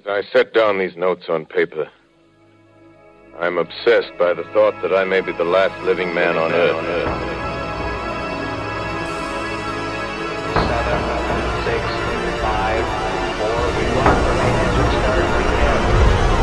I set down these notes on paper, I'm obsessed by the thought that I may be the last living man on Earth. 7, 6, 5, 4, we lock the main engine start, begin.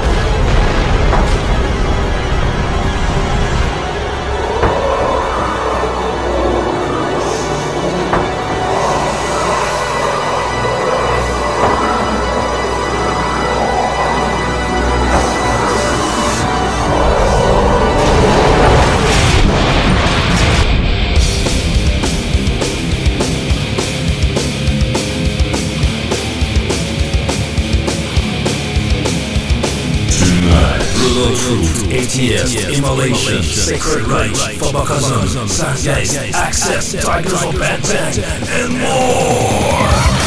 Truth, ATF, Immolation, Sacred Reich, Phobokazon, Zeitgeist, Access, Tigers of Bantang, and more!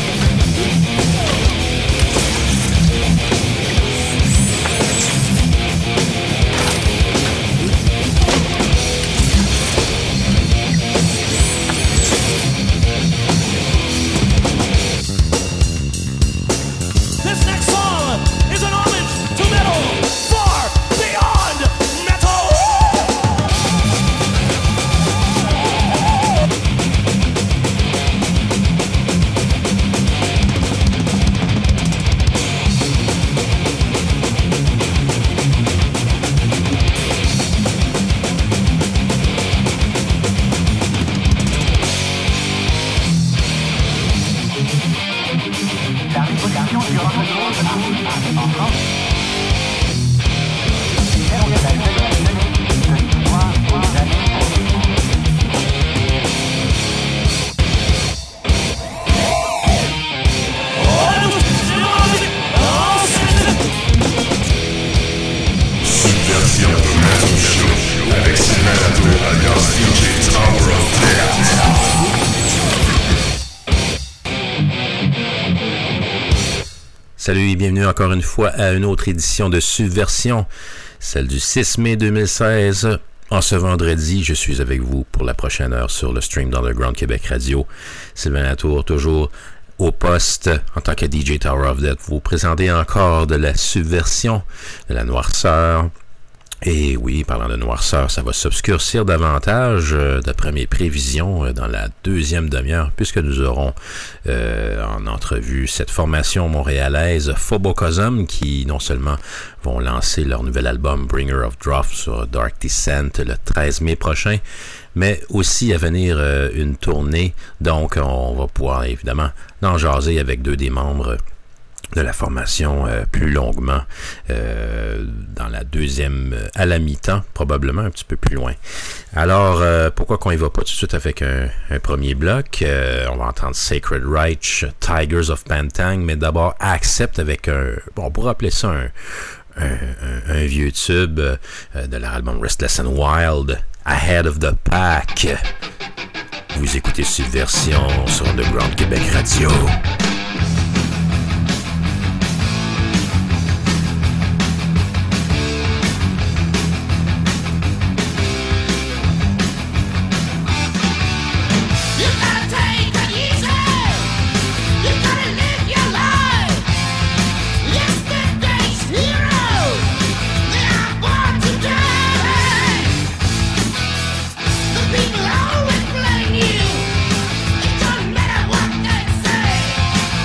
Salut et bienvenue encore une fois à une autre édition de Subversion, celle du 6 mai 2016. En ce vendredi, je suis avec vous pour la prochaine heure sur le stream d'Underground Québec Radio. Sylvain Latour, toujours au poste en tant que DJ Tower of Death. Vous présentez encore de la subversion, de la noirceur. Et oui, parlant de noirceur, ça va s'obscurcir davantage d'après mes prévisions dans la deuxième demi-heure, puisque nous aurons en entrevue cette formation montréalaise Phobokazon qui non seulement vont lancer leur nouvel album Bringer of Droth sur Dark Descent le 13 mai prochain, mais aussi à venir une tournée. Donc on va pouvoir évidemment en jaser avec deux des membres de la formation plus longuement dans la deuxième à la mi-temps, probablement un petit peu plus loin. Alors, pourquoi qu'on y va pas tout de suite avec un premier bloc? On va entendre Sacred Reich, Tigers of Bantang, mais d'abord Accept avec on pourrait appeler ça un vieux tube de leur album Restless and Wild, Ahead of the Pack. Vous écoutez Subversion sur Underground Québec Radio. People always blame you. It doesn't matter what they say.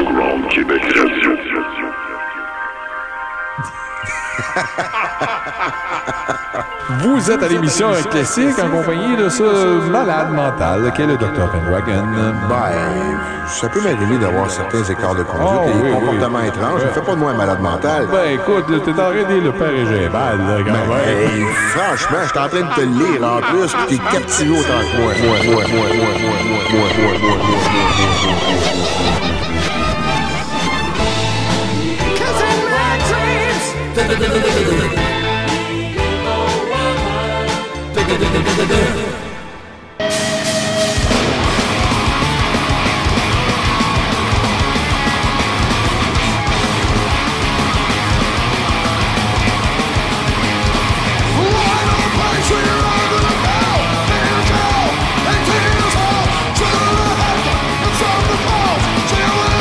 Underground Québec Radio. Vous êtes à l'émission Un Classique en compagnie de ce malade mental qu'est le Dr. Pendragon. Ben, ça peut m'arriver d'avoir certains écarts de conduite et des comportements étranges. Ça fait pas de moi un malade mental. Ben écoute, t'es en train de dire le père et Gébal, là, quand même. Hey, franchement, je suis en train de te le lire en plus, pis t'es captivé autant que moi. Chill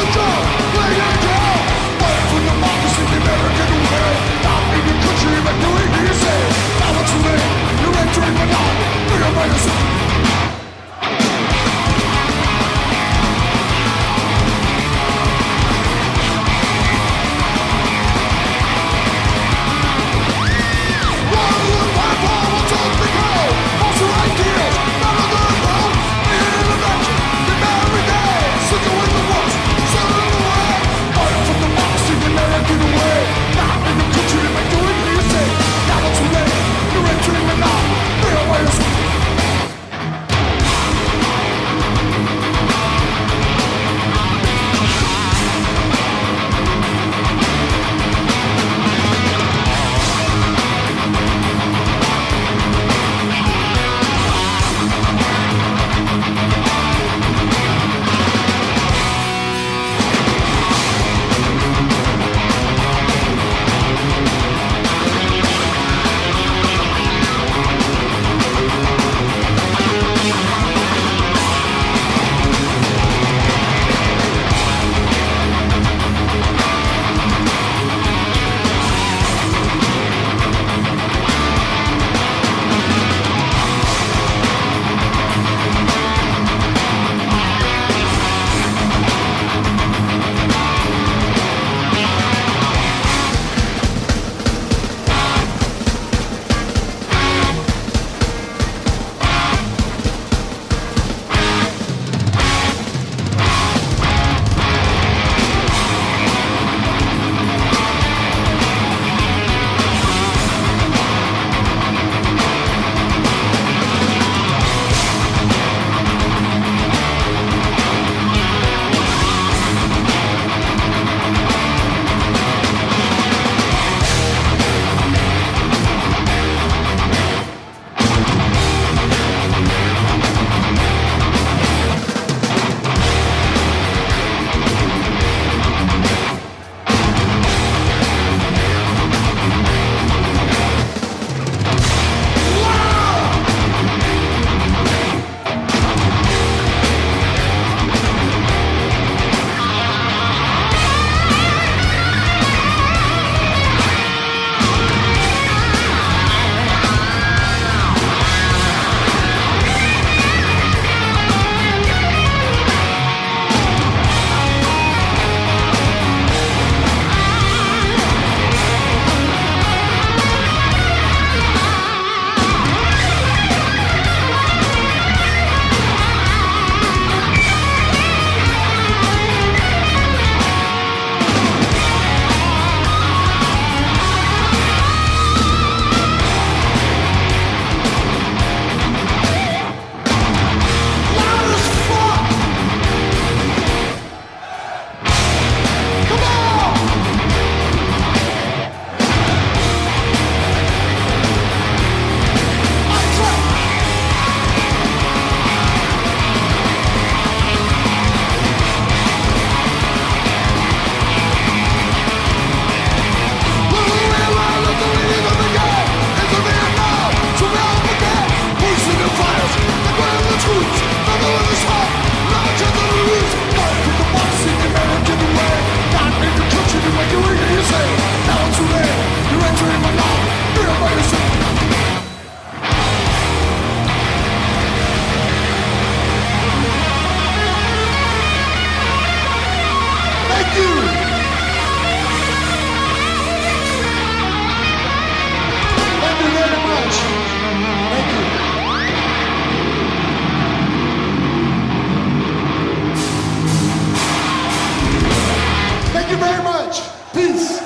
you very much. Peace.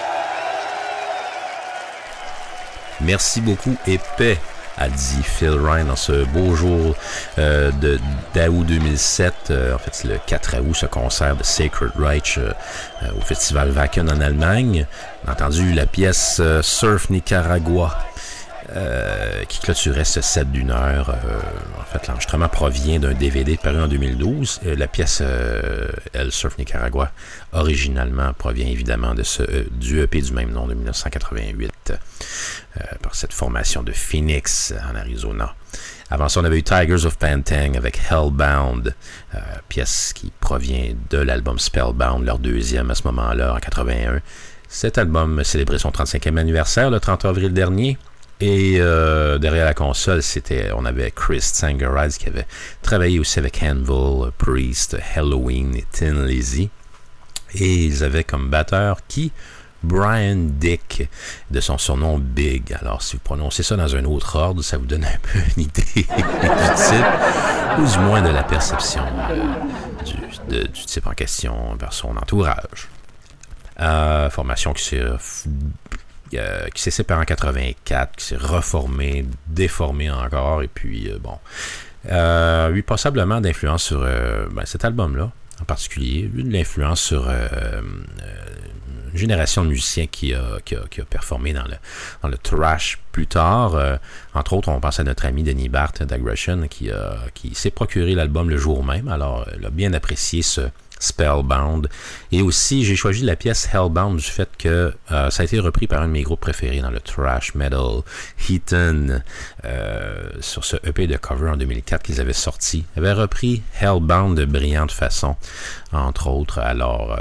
Merci beaucoup et paix, a dit Phil Ryan dans ce beau jour d'août 2007. En fait, c'est le 4 août, ce concert de Sacred Reich au Festival Wacken en Allemagne. On a entendu la pièce Surf Nicaragua qui clôturait ce set d'une heure. En fait, l'enregistrement provient d'un DVD paru en 2012. La pièce El Surf Nicaragua, originalement, provient évidemment de du EP du même nom de 1988 par cette formation de Phoenix en Arizona. Avant ça, on avait eu Tigers of Pantang avec Hellbound, pièce qui provient de l'album Spellbound, leur deuxième à ce moment-là, en 81. Cet album célébrait son 35e anniversaire le 30 avril dernier. Et derrière la console, on avait Chris Tsangarides qui avait travaillé aussi avec Anvil, Priest, Halloween et Tin Lizzy. Et ils avaient comme batteur Brian Dick, de son surnom Big. Alors, si vous prononcez ça dans un autre ordre, ça vous donne un peu une idée du type, ou du moins de la perception du type en question vers son entourage. Formation qui s'est séparée en 84, qui s'est reformée, déformée encore, et puis eu passablement d'influence sur cet album-là, en particulier, eu de l'influence sur une génération de musiciens qui a performé dans le thrash plus tard. Entre autres, on pense à notre ami Denis Barth d'Aggression, qui s'est procuré l'album le jour même, alors il a bien apprécié ce Spellbound. Et aussi, j'ai choisi la pièce Hellbound du fait que ça a été repris par un de mes groupes préférés dans le thrash metal, Heathen, sur ce EP de cover en 2004 qu'ils avaient sorti. Ils avaient repris Hellbound de brillante façon, entre autres. Alors,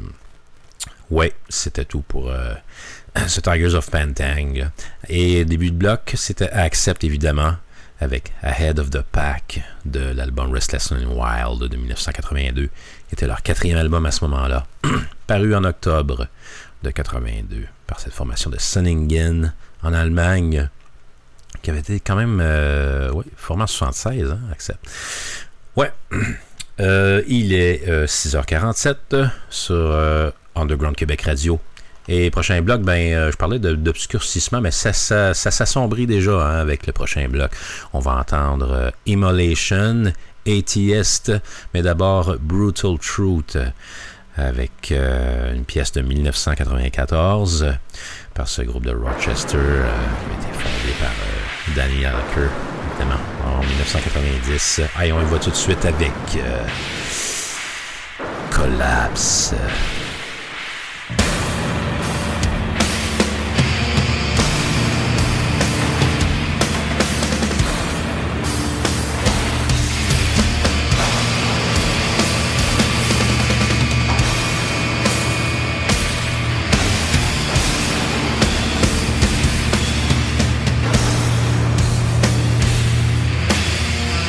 c'était tout pour ce Tigers of Pantang. Et début de bloc, c'était Accept, évidemment, avec Ahead of the Pack de l'album Restless and Wild de 1982, qui était leur 4e album à ce moment-là, paru en octobre de 82 par cette formation de Sonningen en Allemagne, qui avait été quand même formé en 76, hein, Accept. Il est 6h47 sur Underground Québec Radio. Et prochain bloc, je parlais d'obscurcissement, mais ça s'assombrit déjà avec le prochain bloc. On va entendre Immolation, Atheist, mais d'abord Brutal Truth, avec une pièce de 1994 par ce groupe de Rochester, qui a été fondé par Danny Alker, évidemment, en 1990. Allez, on y va tout de suite avec Collapse.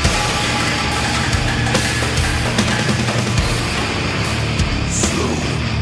Slow.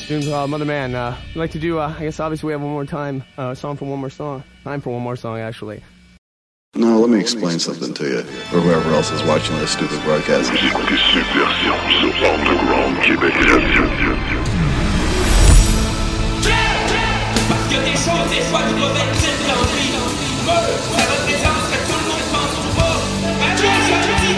Tunes, Mother Man. I'd like to do, I guess obviously we have one more time, song for one more song. Time for one more song, actually. No, let me explain something to you, or whoever else is watching this stupid broadcast. Vous écoutez Subversion sur Underground Québec Radio. Parce qu'il y a des choses, des fois, qui doivent être dites dans la vie. Ça représente ce que tout le monde pense ou pas. Mais moi, je le dis,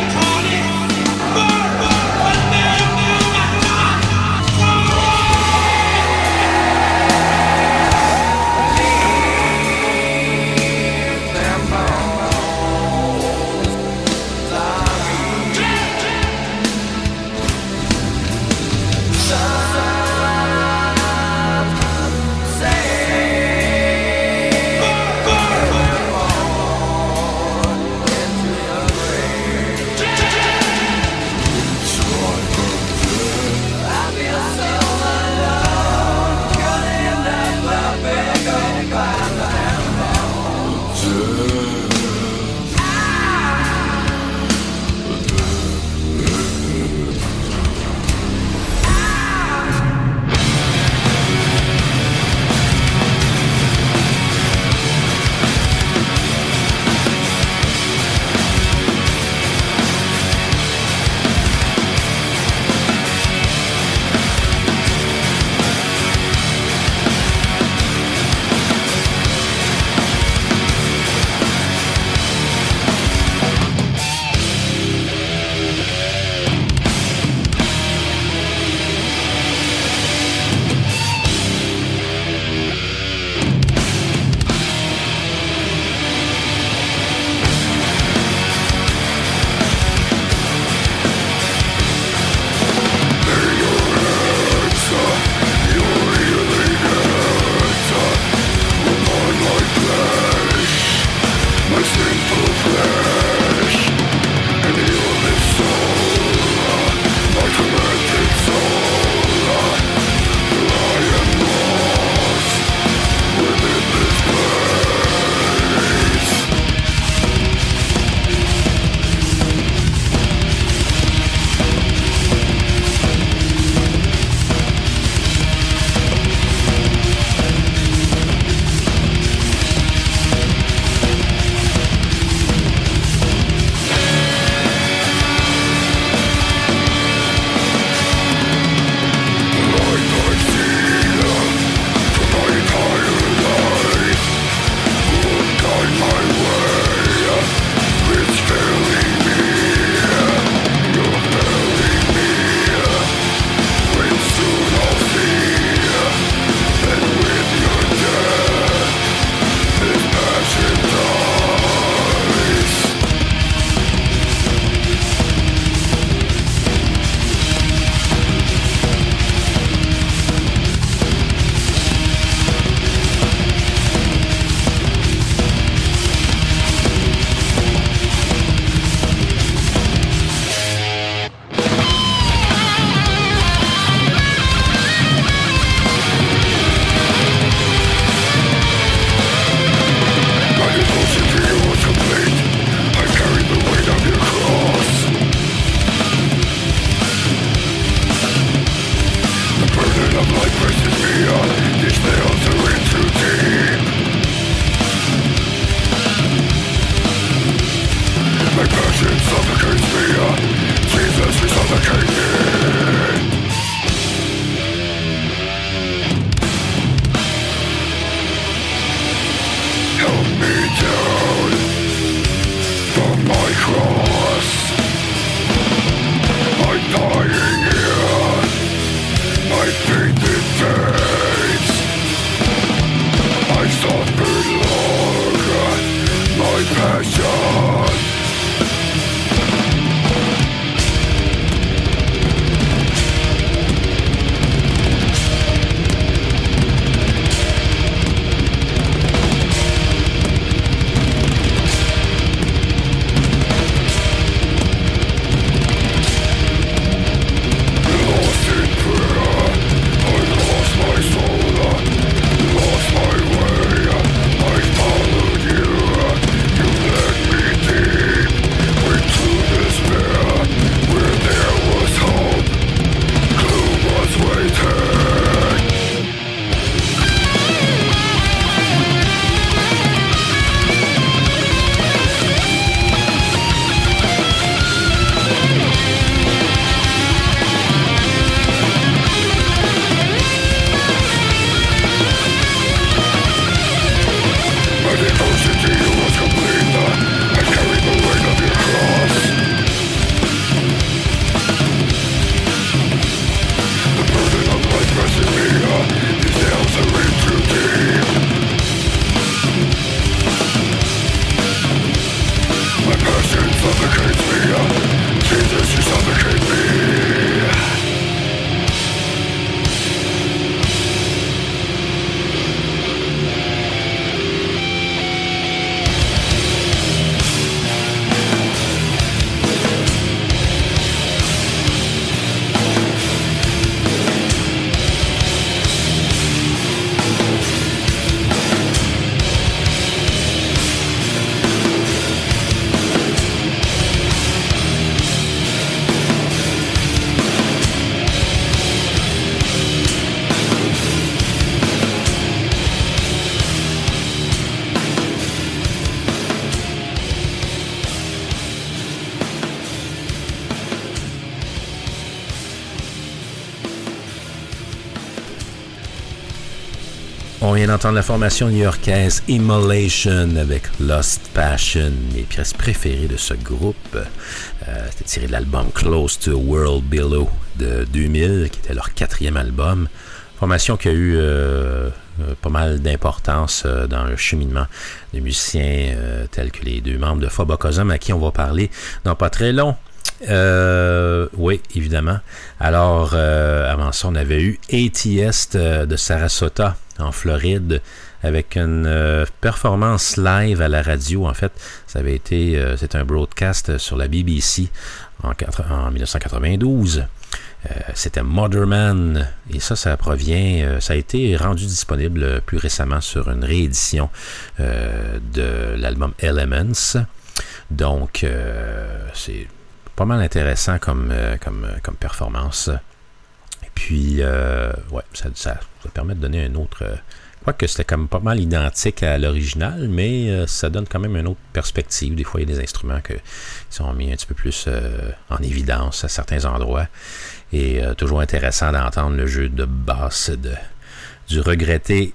On vient d'entendre la formation new-yorkaise Immolation avec Lost Passion, mes pièces préférées de ce groupe. C'était tiré de l'album Close to a World Below de 2000, qui était leur 4e album. Formation qui a eu pas mal d'importance dans le cheminement des musiciens tels que les 2 membres de Phobosome, à qui on va parler dans pas très long. Oui, évidemment. Alors, avant ça, on avait eu ATS de Sarasota, en Floride, avec une performance live à la radio. En fait, ça avait été, c'est un broadcast sur la BBC en 1992. C'était Motherman, et ça provient, ça a été rendu disponible plus récemment sur une réédition de l'album Elements. Donc, c'est pas mal intéressant comme performance. Et puis, ouais, ça permet de donner un autre... quoique c'était comme pas mal identique à l'original, mais ça donne quand même une autre perspective. Des fois, il y a des instruments qui sont mis un petit peu plus en évidence à certains endroits. Et toujours intéressant d'entendre le jeu de basse du regretté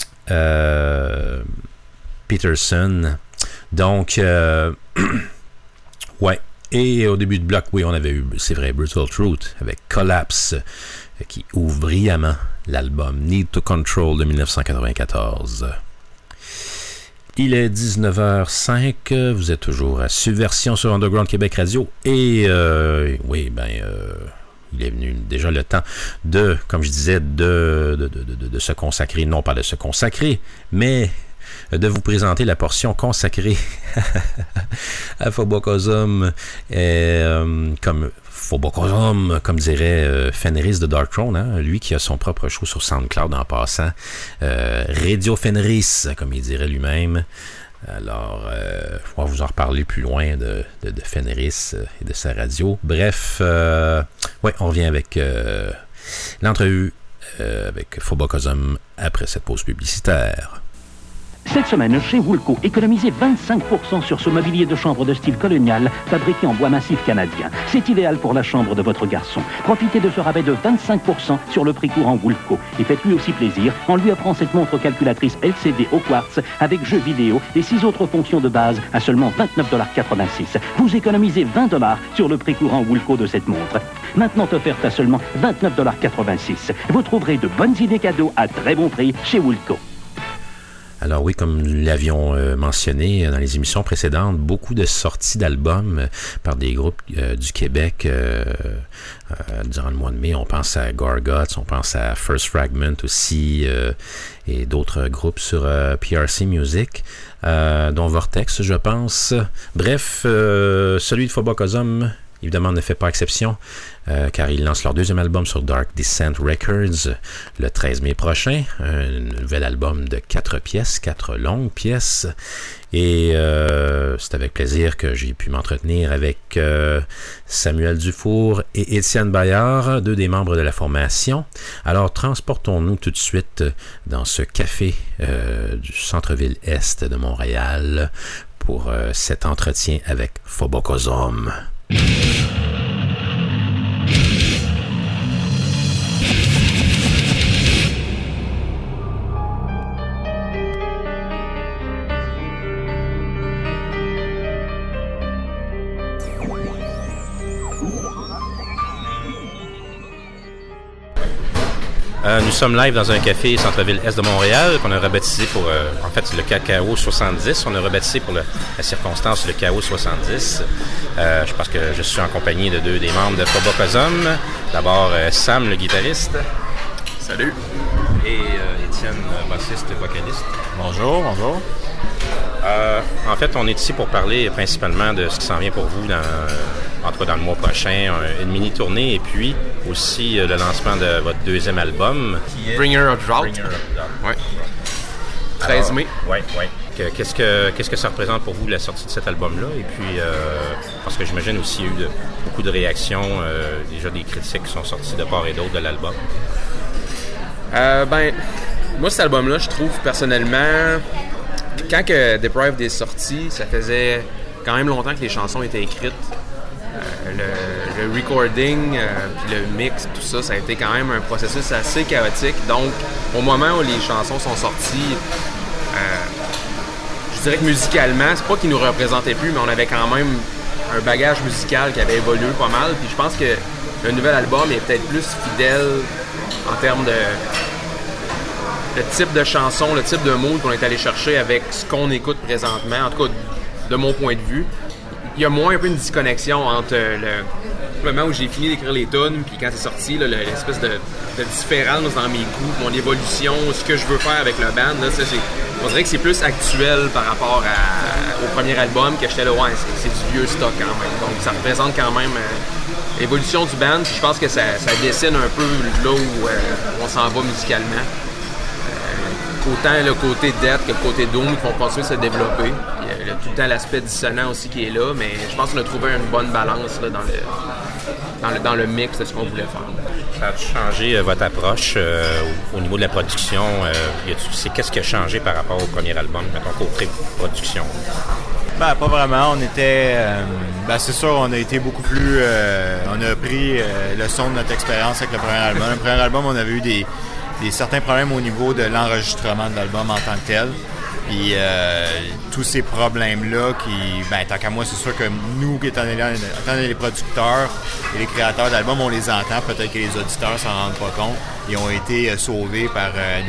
Peterson. Donc, ouais. Et au début de bloc, oui, on avait eu, c'est vrai, Brutal Truth avec Collapse, qui ouvre brillamment l'album Need to Control de 1994. Il est 19h05, vous êtes toujours à Subversion sur Underground Québec Radio, et oui, il est venu déjà le temps de, comme je disais, de se consacrer, non pas de se consacrer, mais de vous présenter la portion consacrée à Phobosome, comme Phobosome, comme dirait Fenris de Darkthrone, hein, lui qui a son propre show sur SoundCloud en passant, Radio Fenris, comme il dirait lui-même. Alors, on va vous en reparler plus loin de Fenris et de sa radio. Bref, ouais, on revient avec l'entrevue avec Phobosome après cette pause publicitaire. Cette semaine, chez Woolco, économisez 25% sur ce mobilier de chambre de style colonial fabriqué en bois massif canadien. C'est idéal pour la chambre de votre garçon. Profitez de ce rabais de 25% sur le prix courant Woolco et faites-lui aussi plaisir en lui offrant cette montre calculatrice LCD au quartz avec jeux vidéo et 6 autres fonctions de base à seulement $29,86. Vous économisez $20 sur le prix courant Woolco de cette montre. Maintenant offerte à seulement $29,86. Vous trouverez de bonnes idées cadeaux à très bon prix chez Woolco. Alors oui, comme nous l'avions mentionné dans les émissions précédentes, beaucoup de sorties d'albums par des groupes du Québec durant le mois de mai. On pense à Gorguts, on pense à First Fragment aussi, et d'autres groupes sur PRC Music, dont Vortex, je pense. Bref, celui de Phobosome, évidemment, ne fait pas exception, car ils lancent leur 2e album sur Dark Descent Records le 13 mai prochain. Un nouvel album de 4 pièces, 4 longues pièces. Et c'est avec plaisir que j'ai pu m'entretenir avec Samuel Dufour et Étienne Bayard, 2 des membres de la formation. Alors, transportons-nous tout de suite dans ce café du centre-ville est de Montréal pour cet entretien avec Phobosome. Nous sommes live dans un café centre-ville est de Montréal qu'on a rebaptisé pour, en fait, le Cacao 70. On a rebaptisé pour la circonstance le Chaos 70. Je pense que je suis en compagnie de 2 des membres de Phobosome. D'abord, Sam, le guitariste. Salut. Et Étienne, bassiste, vocaliste. Bonjour, bonjour. En fait, on est ici pour parler principalement de ce qui s'en vient pour vous entre le mois prochain, une mini-tournée, et puis aussi le lancement de votre 2e album. Bringer of Drought. Ouais. 13 mai. Oui. Qu'est-ce que ça représente pour vous, la sortie de cet album-là? Et puis, parce que j'imagine aussi qu'il y a eu beaucoup de réactions, déjà des critiques qui sont sorties de part et d'autre de l'album. Moi, cet album-là, je trouve personnellement, quand que Deprived est sorti, ça faisait quand même longtemps que les chansons étaient écrites. le recording, puis le mix, tout ça, ça a été quand même un processus assez chaotique. Donc, au moment où les chansons sont sorties, je dirais que musicalement, c'est pas qu'ils nous représentaient plus, mais on avait quand même un bagage musical qui avait évolué pas mal. Puis je pense que le nouvel album est peut-être plus fidèle en termes de le type de chanson, le type de mood qu'on est allé chercher avec ce qu'on écoute présentement, en tout cas de mon point de vue. Il y a moins un peu une disconnexion entre le moment où j'ai fini d'écrire les tunes puis quand c'est sorti, là, l'espèce de différence dans mes goûts, mon évolution, ce que je veux faire avec le band. Là, on dirait que c'est plus actuel par rapport au premier album que j'étais là, ouais, c'est du vieux stock quand même. Donc ça représente quand même l'évolution du band. Puis je pense que ça dessine un peu là où on s'en va musicalement. Autant le côté Death que le côté Doom qui vont continuer de se développer. Il y a tout le temps l'aspect dissonant aussi qui est là, mais je pense qu'on a trouvé une bonne balance là, dans le mix de ce qu'on voulait faire. Ça a changé votre approche au niveau de la production? Qu'est-ce qui a changé par rapport au premier album, mettons, côté production? Pas vraiment. On était... c'est sûr, on a été beaucoup plus... on a pris le son de notre expérience avec le premier album. Le premier album, on avait eu des certains problèmes au niveau de l'enregistrement de l'album en tant que tel. Puis tous ces problèmes-là tant qu'à moi, c'est sûr que nous, étant les producteurs et les créateurs d'albums, on les entend. Peut-être que les auditeurs s'en rendent pas compte. Ils ont été sauvés par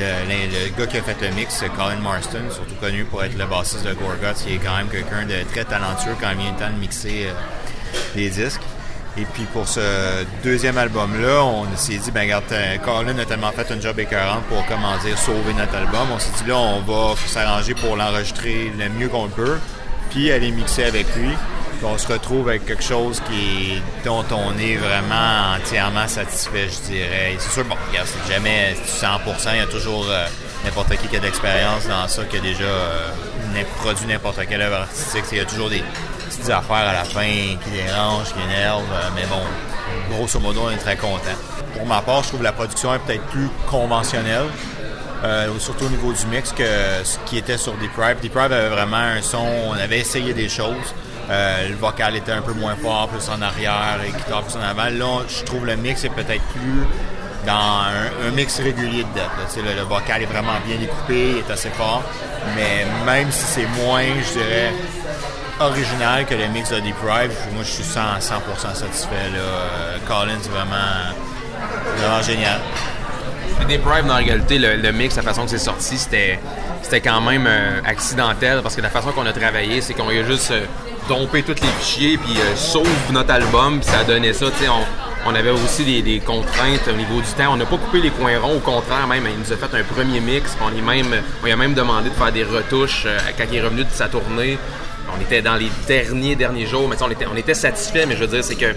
le gars qui a fait le mix, Colin Marston, surtout connu pour être le bassiste de Gorguts, qui est quand même quelqu'un de très talentueux quand il vient le temps de mixer des disques. Et puis pour ce deuxième album-là, on s'est dit, regarde, Colin a tellement fait un job écœurant pour, sauver notre album. On s'est dit, là, on va s'arranger pour l'enregistrer le mieux qu'on peut, puis aller mixer avec lui. Puis on se retrouve avec quelque chose dont on est vraiment entièrement satisfait, je dirais. Et c'est sûr, regarde, c'est jamais 100%, il y a toujours n'importe qui a de l'expérience dans ça, qui a déjà produit n'importe quelle œuvre artistique. Il y a toujours des petites affaires à la fin qui dérangent, qui énervent, mais bon, grosso modo, on est très content. Pour ma part, je trouve que la production est peut-être plus conventionnelle, surtout au niveau du mix, que ce qui était sur Deprive. Deprive avait vraiment un son, on avait essayé des choses. Le vocal était un peu moins fort, plus en arrière, et guitare plus en avant. Là, je trouve le mix est peut-être plus dans un mix régulier de Death. Le vocal est vraiment bien découpé, il est assez fort, mais même si c'est moins, je dirais, original que le mix de Deprive, moi je suis 100% satisfait. Colin, c'est vraiment génial. Deprive, dans la réalité, le mix, la façon que c'est sorti, c'était quand même accidentel, parce que la façon qu'on a travaillé, c'est qu'on a juste dompé tous les fichiers, puis sauve notre album, puis ça a donné ça. On avait aussi des contraintes au niveau du temps. On n'a pas coupé les coins ronds, au contraire, même, il nous a fait un premier mix, puis on lui a même demandé de faire des retouches quand il est revenu de sa tournée. On était dans les derniers jours, mais on était satisfait, mais je veux dire, c'est que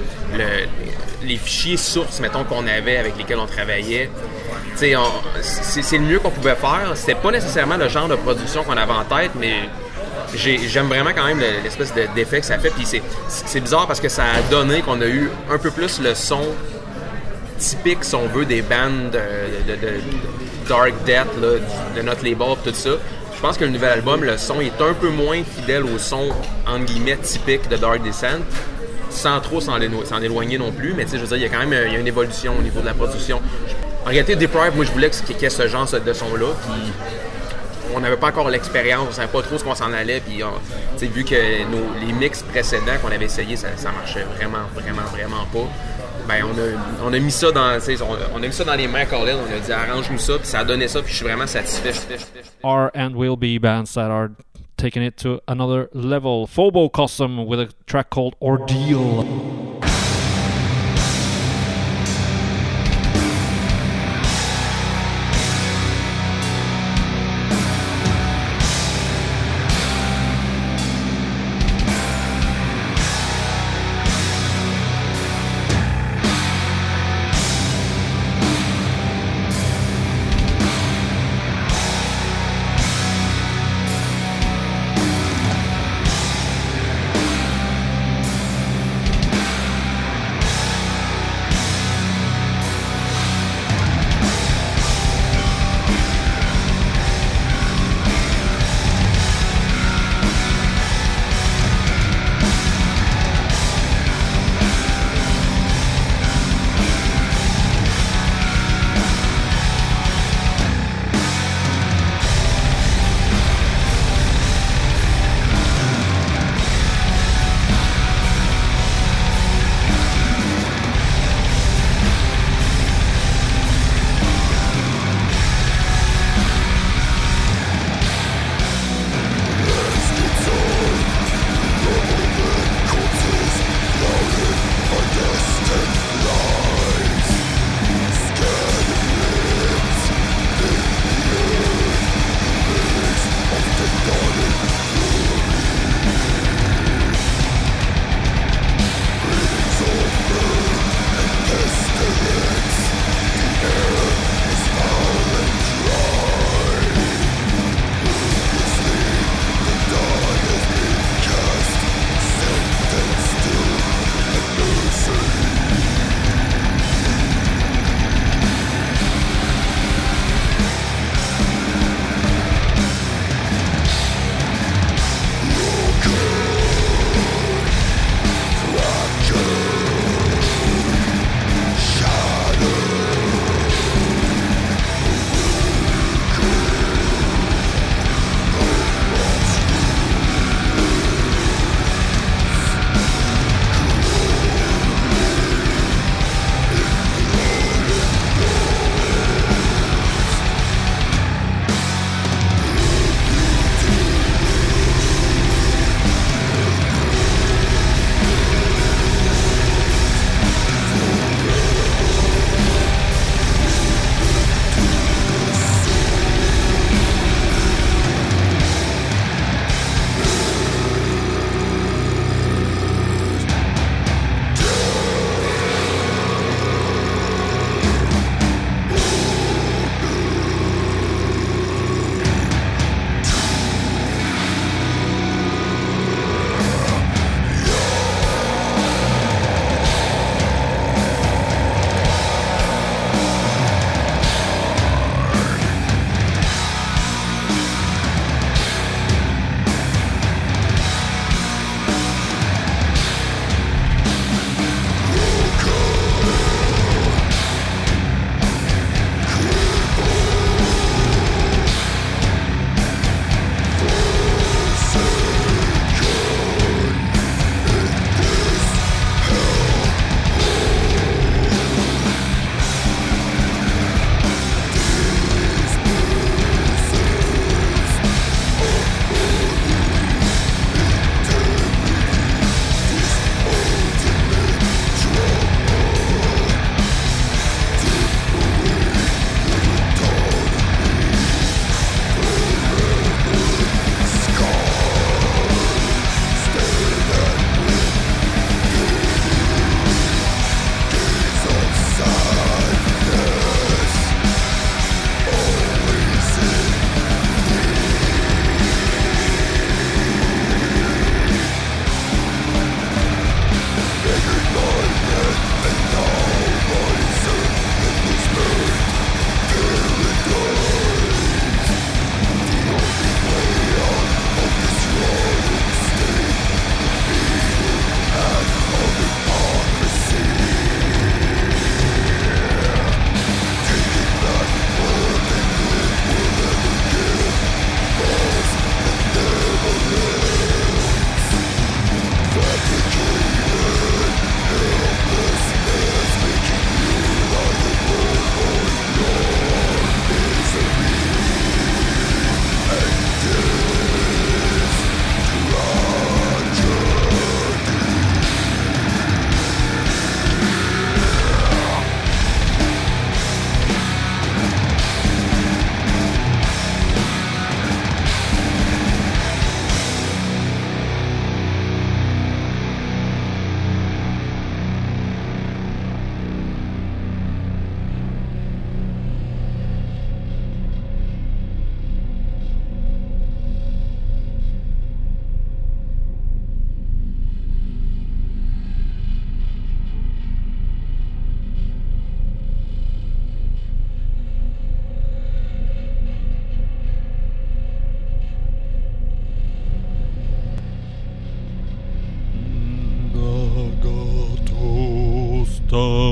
les fichiers sources, mettons, qu'on avait, avec lesquels on travaillait, c'est le mieux qu'on pouvait faire. C'était pas nécessairement le genre de production qu'on avait en tête, mais j'aime vraiment quand même l'espèce d'effet que ça fait. Puis c'est bizarre parce que ça a donné qu'on a eu un peu plus le son typique, si on veut, des bandes de Dark Death, là, de notre label, tout ça. Je pense que le nouvel album, le son est un peu moins fidèle au son, entre guillemets, typique de Dark Descent, sans trop s'en éloigner non plus, mais tu sais, je veux dire, il y a quand même une évolution au niveau de la production. En réalité, Deprive, moi, je voulais qu'il y ait ce genre de son-là, puis on n'avait pas encore l'expérience, on savait pas trop ce qu'on s'en allait, puis tu sais, vu que les mix précédents qu'on avait essayé, ça marchait vraiment pas. Ben, on a mis ça dans les mains à Colin, on a dit arrange-nous ça, puis ça a donné ça, puis je suis vraiment satisfait. Are and will be bands that are taking it to another level. Phobocosm with a track called Ordeal.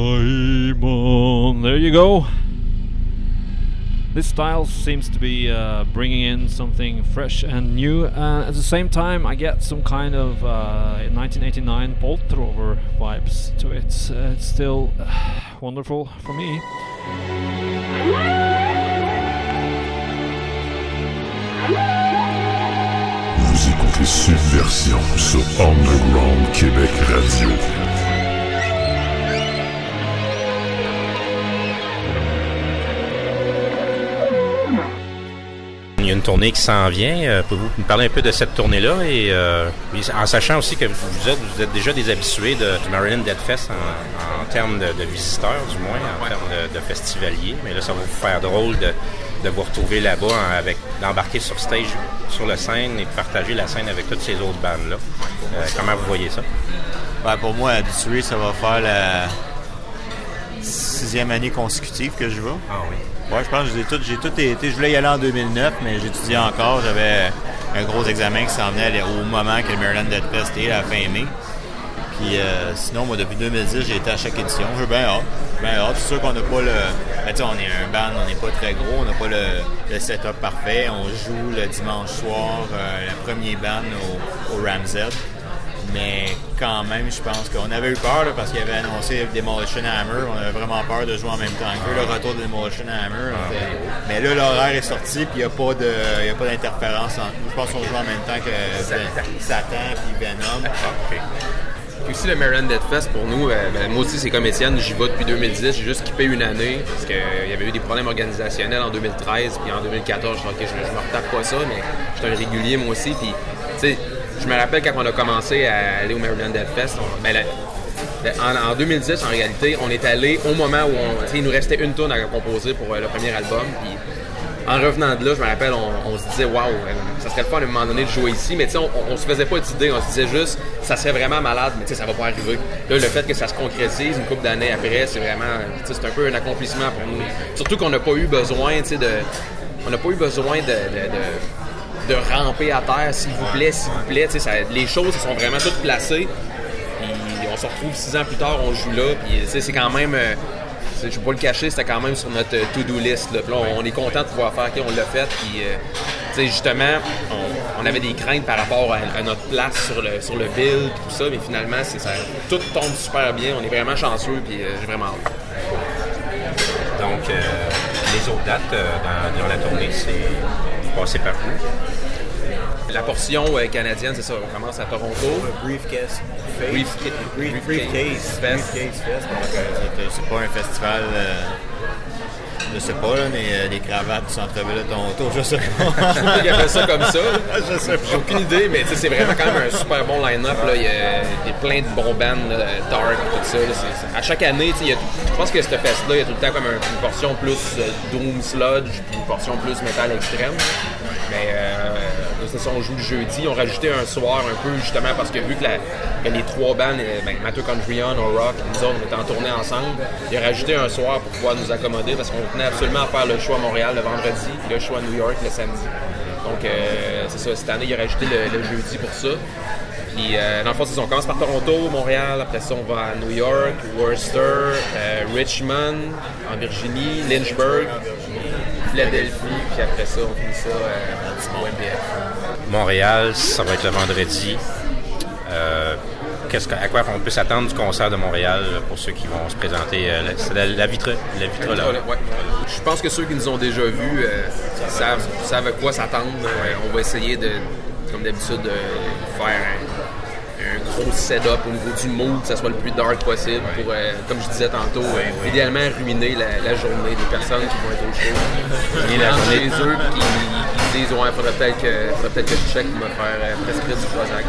Simon. There you go. This style seems to be bringing in something fresh and new, and at the same time I get some kind of 1989 Bolt Thrower vibes to it. It's still wonderful for me. Vous écoutez Subversion sur Underground Québec Radio. Il y a une tournée qui s'en vient. Pouvez-vous nous parler un peu de cette tournée-là? Et en sachant aussi que vous êtes déjà des habitués du Maryland Dead Fest en termes de visiteurs, du moins, en termes de festivaliers. Mais là, ça va vous faire drôle de vous retrouver là-bas, d'embarquer sur stage, sur la scène et de partager la scène avec toutes ces autres bandes-là. Comment vous voyez ça? Ben, pour moi, à Dutry, ça va faire la 6e année consécutive que je vais. Ah oui? Ouais, je pense que j'ai tout été. Je voulais y aller en 2009, mais j'étudiais encore. J'avais un gros examen qui s'en venait au moment que le Maryland Dead Fest était à la fin mai. Puis sinon, moi, depuis 2010, j'ai été à chaque édition. J'ai bien hâte. C'est sûr qu'on n'a pas le... Ben, tu sais, on est un band, on n'est pas très gros, on n'a pas le setup parfait. On joue le dimanche soir, la première band au Ramshead. Mais quand même, je pense qu'on avait eu peur là, parce qu'il avait annoncé Demolition Hammer. On avait vraiment peur de jouer en même temps que le retour de Demolition Hammer. Mais là, l'horaire est sorti puis il n'y a pas d'interférence entre nous. Je pense qu'on joue en même temps que Satan puis Venom. Okay. Puis aussi le Maryland Dead Fest pour nous, moi aussi c'est comme Étienne, j'y vais depuis 2010, j'ai juste skippé une année parce qu'il y avait eu des problèmes organisationnels en 2013 puis en 2014 je me retape pas ça, mais j'étais un régulier moi aussi puis tu sais. Je me rappelle quand on a commencé à aller au Maryland Dead Fest, en 2010, en réalité, on est allé au moment où il nous restait une tourne à composer pour le premier album. Puis en revenant de là, je me rappelle, on se disait, waouh, ça serait le fun à un moment donné de jouer ici. Mais on se faisait pas d'idée, on se disait juste, ça serait vraiment malade, mais ça va pas arriver. Là, le fait que ça se concrétise une couple d'années après, c'est vraiment, c'est un peu un accomplissement pour nous. Surtout qu'on n'a pas eu besoin, de ramper à terre, s'il vous plaît. Les choses se sont vraiment toutes placées. Puis on se retrouve 6 ans plus tard, on joue là. Puis c'est quand même, je ne vais pas le cacher, c'était quand même sur notre to-do list. Là. Puis là, on est content de pouvoir faire, on l'a fait. Puis justement, on avait des craintes par rapport à notre place sur le bill, et tout ça. Mais finalement, tout tombe super bien. On est vraiment chanceux. Puis j'ai vraiment hâte. Donc, les autres dates dans la tournée, c'est passé par où? La portion canadienne, c'est ça, on commence à Toronto. Briefcase Fest. Donc, c'est pas un festival, je sais pas, là, mais des cravates du centre-ville de Toronto, je sais pas. Je sais pas qu'il appelle ça comme ça. Je sais pas. J'ai aucune idée, mais c'est vraiment quand même un super bon line-up. Là. Il y a plein de bons bands, dark et tout ça. À chaque année, je pense que ce fest-là, il y a tout le temps comme une portion plus doom sludge, puis une portion plus metal extrême. Mais c'est ça, on joue le jeudi. On rajoutait un soir un peu, justement, parce que vu que les 3 bandes, Matter Country On, Rock, nous autres, on était en tournée ensemble, il a rajouté un soir pour pouvoir nous accommoder parce qu'on tenait absolument à faire le show à Montréal le vendredi, puis le show à New York le samedi. Donc, c'est ça, cette année, il a rajouté le jeudi pour ça. Puis, dans le fond, on commence par Toronto, Montréal, après ça, on va à New York, Worcester, Richmond, en Virginie, Lynchburg, Philadelphie, puis après ça, on finit ça à MDF. Montréal, ça va être le vendredi. À quoi on peut s'attendre du concert de Montréal pour ceux qui vont se présenter? C'est la Vitra là. Ouais. Je pense que ceux qui nous ont déjà vus savent à quoi s'attendre. On va essayer comme d'habitude, de faire un gros setup au niveau du mood, que ça soit le plus dark possible pour, comme je disais tantôt, idéalement ruiner la journée des personnes qui vont être au show. Ruiner la journée chez eux qui disent ouais, faudrait peut-être que je check pour me faire prescrire du Prozac.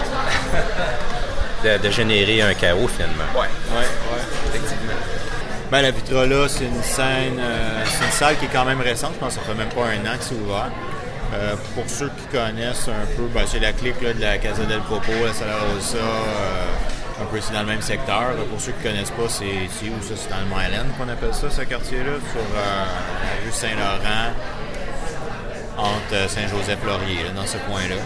De générer un chaos finalement. Ouais, effectivement. Ben, la Vitra là, c'est une salle qui est quand même récente, je pense que ça fait même pas un an que c'est ouvert. Pour ceux qui connaissent un peu, c'est la clique là, de la Casa del Popo, la Sala Rosa, un peu c'est dans le même secteur. Pour ceux qui connaissent pas, c'est où ça? C'est dans le Myland qu'on appelle ça, ce quartier-là, sur la rue Saint-Laurent, entre Saint-Joseph-Laurier, là, dans ce coin-là.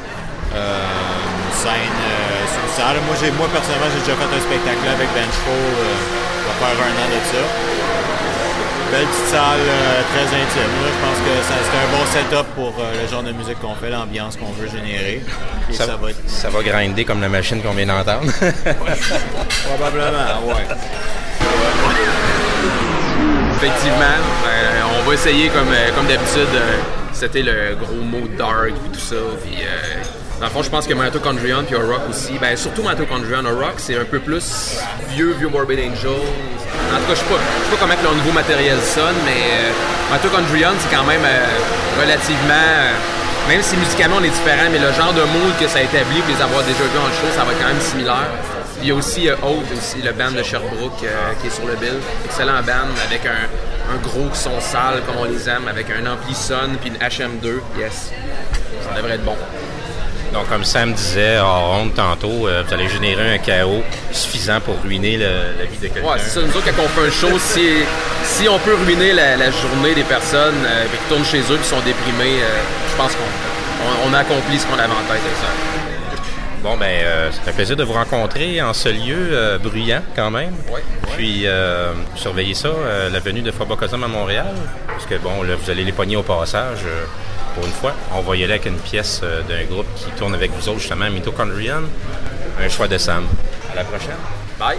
Une scène sur une salle. Moi personnellement, j'ai déjà fait un spectacle là avec Vengeful va faire 1 an de ça. Belle petite salle, très intime. Là. Je pense que c'est un bon setup pour le genre de musique qu'on fait, l'ambiance qu'on veut générer. Et ça va grinder comme la machine qu'on vient d'entendre. Probablement, ouais. Effectivement, on va essayer comme d'habitude. C'était le gros mot dark et tout ça. Puis, dans le fond, je pense que Mitochondrion puis Rock aussi. Ben, surtout Mitochondrion, Rock, c'est un peu plus vieux Morbid Angel. En tout cas, je sais pas comment leur nouveau matériel sonne, mais Mitochondrion, c'est quand même relativement. Même si musicalement on est différent, mais le genre de mood que ça a établi, pour les avoir déjà vus en show, ça va être quand même similaire. Il y a aussi Oath, aussi, le band de Sherbrooke qui est sur le bill. Excellent band avec un gros son sale comme on les aime, avec un ampli Son puis une HM2. Yes, ça devrait être bon. Donc, comme Sam disait en ronde tantôt, vous allez générer un chaos suffisant pour ruiner la vie de quelqu'un. Ouais, c'est ça. Nous autres, quand on fait un show, si on peut ruiner la journée des personnes qui tournent chez eux et qui sont déprimés, je pense qu'on a accompli ce qu'on avait en tête avec ça. Bon, ça fait plaisir de vous rencontrer en ce lieu bruyant quand même. Ouais. Puis, surveillez ça, la venue de Phobocosm à Montréal. Parce que, bon, là, vous allez les pogner au passage. Pour une fois, on va y aller avec une pièce d'un groupe qui tourne avec vous autres, justement, Mitochondrion. Un choix de Sam. À la prochaine. Bye!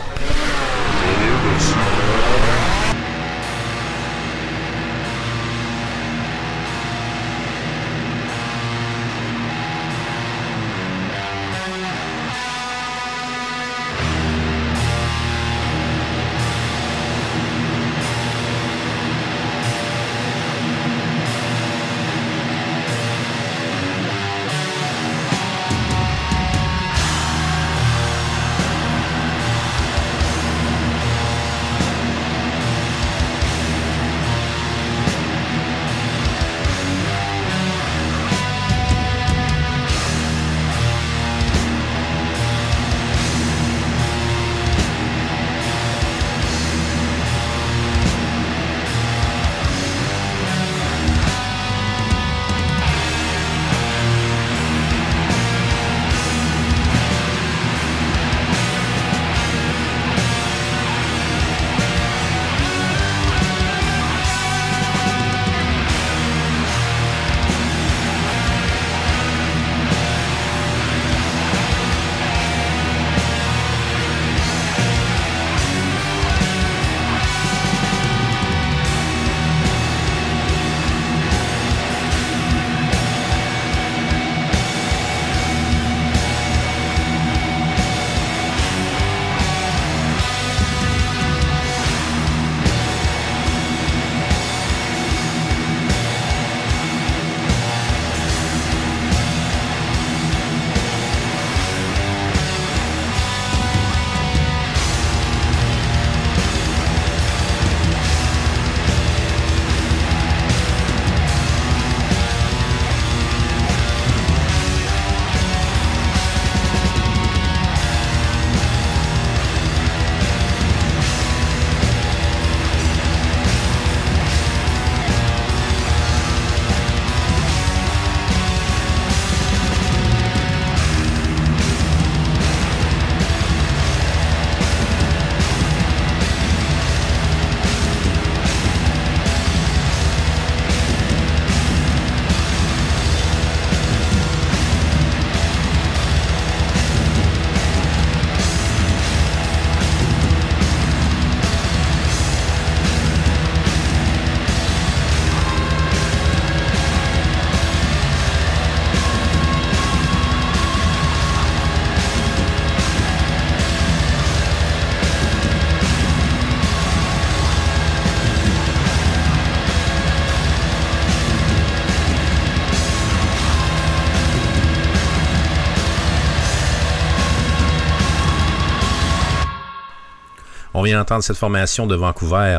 On vient d'entendre cette formation de Vancouver,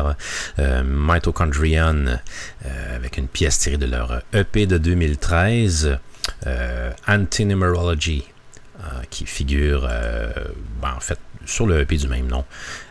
Mitochondrion, avec une pièce tirée de leur EP de 2013, Anti-Numerology, qui figure en fait sur le EP du même nom.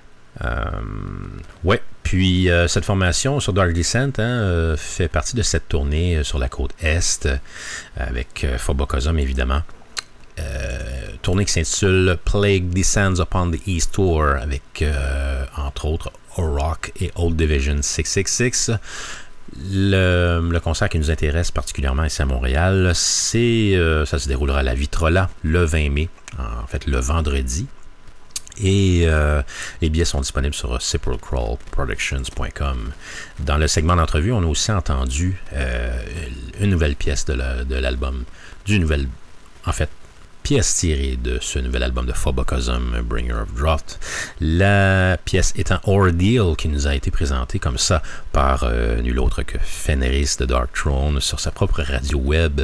Puis cette formation sur Dark Descent fait partie de cette tournée sur la côte Est, avec Phobocosm évidemment. tournée qui s'intitule Plague Descends Upon the East Tour avec, entre autres, O-Rock et Old Division 666. Le concert qui nous intéresse particulièrement ici à Montréal, ça se déroulera à la Vitrola le 20 mai, en fait le vendredi. Et les billets sont disponibles sur sepulchralproductions.com. Dans le segment d'entrevue, on a aussi entendu une nouvelle pièce de l'album, pièce tirée de ce nouvel album de Phobocosm, Bringer of Drought. La pièce étant Ordeal, qui nous a été présentée comme ça par nul autre que Fenris de Dark Throne sur sa propre radio web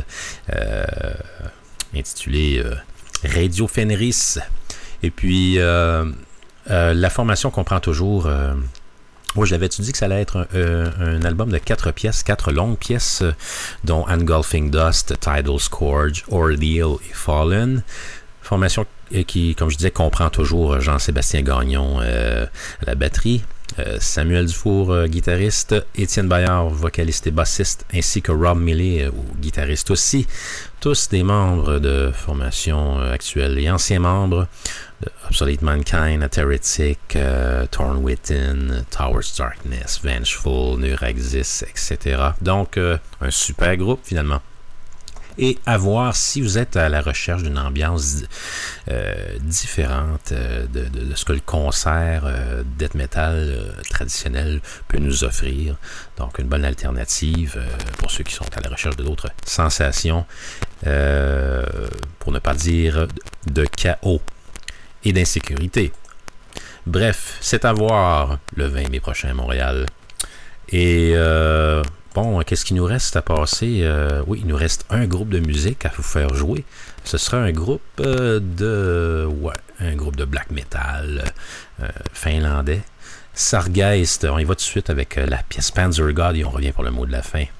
intitulée Radio Fenris. Et puis, la formation comprend toujours... je l'avais-tu dit que ça allait être un album de 4 pièces, 4 longues pièces, dont Engulfing Dust, Tidal Scourge, Ordeal et Fallen. Formation qui, comme je disais, comprend toujours Jean-Sébastien Gagnon à la batterie, Samuel Dufour, guitariste, Étienne Bayard, vocaliste et bassiste, ainsi que Rob Milley, guitariste aussi. Tous des membres de formations actuelles et anciens membres de Obsolete Mankind, Heretic, Torn Within, Tower's Darkness, Vengeful, Neuraxis, etc. Donc, un super groupe finalement. Et à voir si vous êtes à la recherche d'une ambiance différente de ce que le concert death metal traditionnel peut nous offrir. Donc une bonne alternative pour ceux qui sont à la recherche de d'autres sensations, pour ne pas dire de chaos et d'insécurité. Bref, c'est à voir le 20 mai prochain à Montréal. Et bon, qu'est-ce qu'il nous reste à passer? Oui, il nous reste un groupe de musique à vous faire jouer. Ce sera un groupe de black metal finlandais. Sargeist. On y va tout de suite avec la pièce Panzer God et on revient pour le mot de la fin.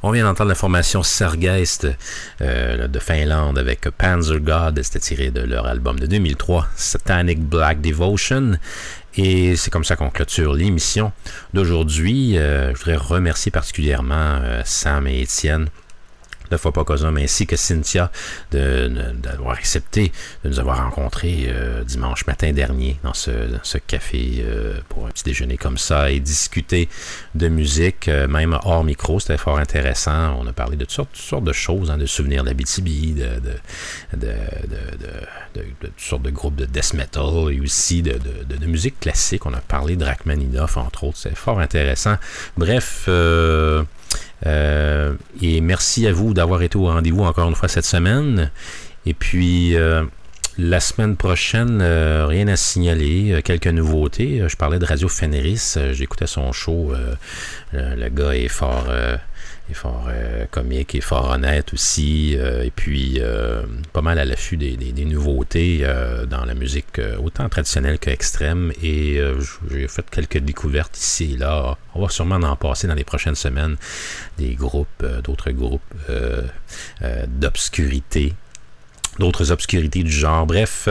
On vient d'entendre la formation Sergeist de Finlande avec Panzer God. C'était tiré de leur album de 2003, Satanic Black Devotion. Et c'est comme ça qu'on clôture l'émission d'aujourd'hui. Je voudrais remercier particulièrement Sam et Étienne de Fois Pas Cosum, ainsi que Cynthia d'avoir accepté de nous avoir rencontrés dimanche matin dernier dans ce café pour un petit déjeuner comme ça et discuter de musique, même hors micro. C'était fort intéressant. On a parlé de toutes sortes de choses, de souvenirs d'Abitibi, de toutes sortes de groupes de death metal et aussi de musique classique. On a parlé de Rachmaninoff, entre autres. C'est fort intéressant. Bref, et merci à vous d'avoir été au rendez-vous encore une fois cette semaine. Et puis la semaine prochaine, rien à signaler, quelques nouveautés. Je parlais de Radio Fenris, j'écoutais son show. Le gars est fort comique et fort honnête aussi, et puis pas mal à l'affût des nouveautés dans la musique autant traditionnelle qu'extrême, et j'ai fait quelques découvertes ici et là. On va sûrement en passer dans les prochaines semaines, d'autres groupes d'obscurité, d'autres obscurités du genre. Bref,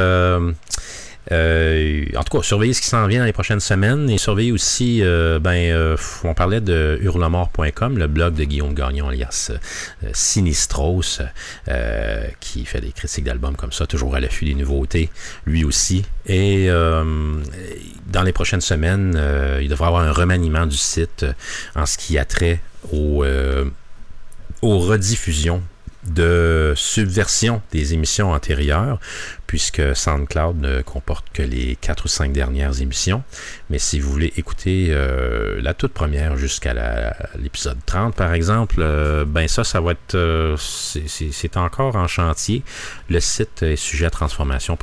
en tout cas, surveillez ce qui s'en vient dans les prochaines semaines, et surveillez aussi, on parlait de hurlemort.com, le blog de Guillaume Gagnon alias Sinistros, qui fait des critiques d'albums comme ça, toujours à l'affût des nouveautés, lui aussi. Et dans les prochaines semaines, il devrait y avoir un remaniement du site en ce qui a trait aux rediffusions de subversion des émissions antérieures, puisque SoundCloud ne comporte que les 4 ou 5 dernières émissions. Mais si vous voulez écouter la toute première jusqu'à l'épisode 30, par exemple, ça va être... c'est encore en chantier. Le site est sujet à transformation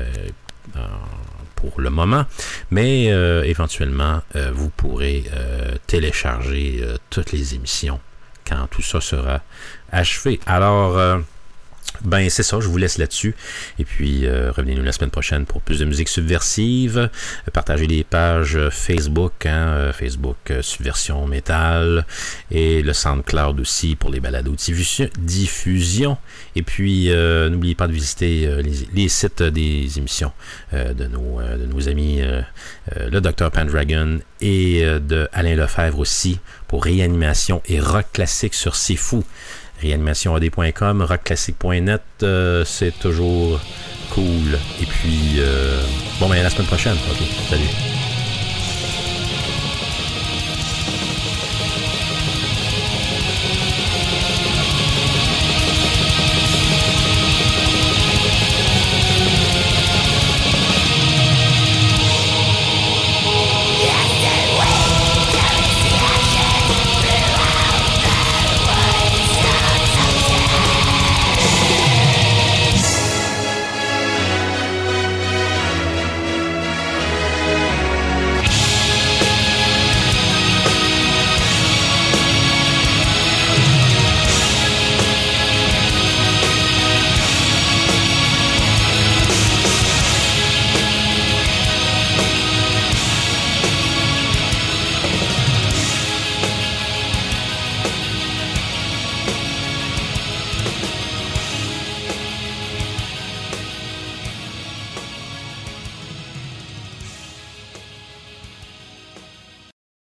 pour le moment, mais éventuellement, vous pourrez télécharger toutes les émissions quand tout ça sera achevé. Alors, c'est ça, je vous laisse là-dessus. Et puis, revenez-nous la semaine prochaine pour plus de musique subversive. Partagez les pages Facebook, Facebook Subversion Métal, et le SoundCloud aussi pour les balados diffusion. Et puis, n'oubliez pas de visiter les sites des émissions de nos amis, le Dr. Pendragon et de Alain Lefebvre aussi, pour Réanimation et Rock Classique sur C'est Fou. Réanimationad.com, rockclassique.net, c'est toujours cool. Et puis, à la semaine prochaine. OK, salut.